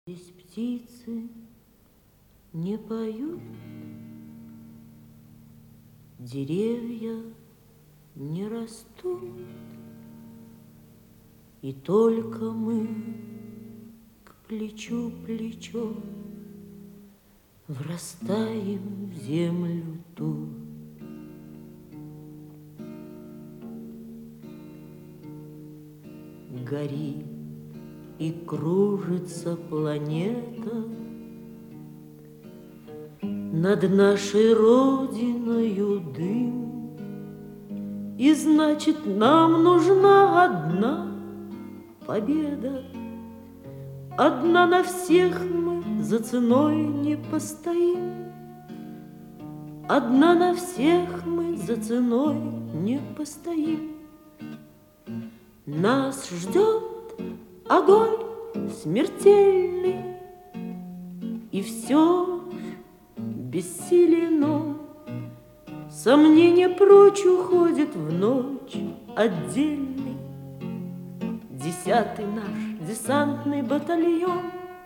Здесь птицы не поют, деревья не растут, и только мы к плечу плечо врастаем в землю тут. Горит и кружится планета над нашей родиною дым, и значит, нам нужна одна победа. Одна на всех мы за ценой не постоим, одна на всех мы за ценой не постоим. Нас ждет огонь смертельный, и все бессилен он. Сомнение прочь уходит в ночь отдельный. 10-й наш десантный батальон,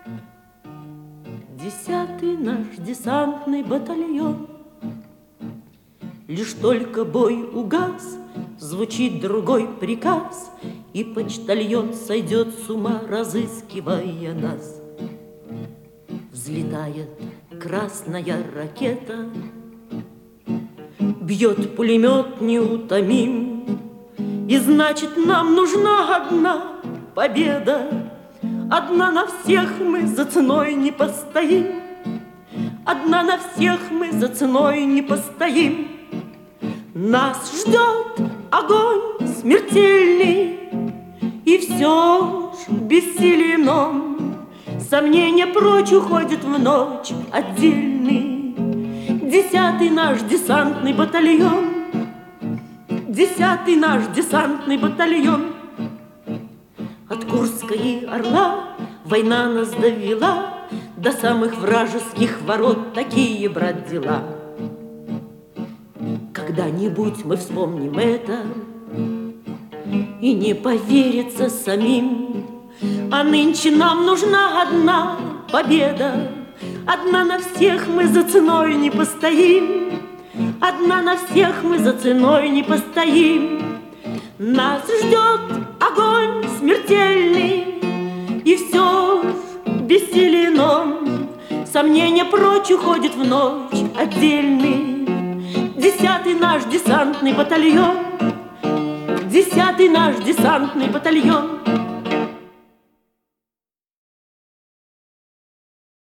10-й наш десантный батальон. Лишь только бой угас, звучит другой приказ, и почтальон сойдет с ума, разыскивая нас. Взлетает красная ракета, бьет пулемет неутомим, и значит, нам нужна одна победа. Одна на всех мы за ценой не постоим, одна на всех мы за ценой не постоим. Нас ждет огонь смертельный, и все ж бессилен он. Сомнение прочь уходит в ночь отдельный. 10-й наш десантный батальон, 10-й наш десантный батальон. От Курска и Орла война нас довела до самых вражеских ворот. Такие, брат, дела. Когда-нибудь мы вспомним это, и не поверится самим. А нынче нам нужна одна победа. Одна на всех мы за ценой не постоим, одна на всех мы за ценой не постоим. Нас ждет огонь смертельный, и все ж бессилен он. Сомнение прочь уходит в ночь отдельный. 10-й наш десантный батальон, 10-й наш десантный батальон.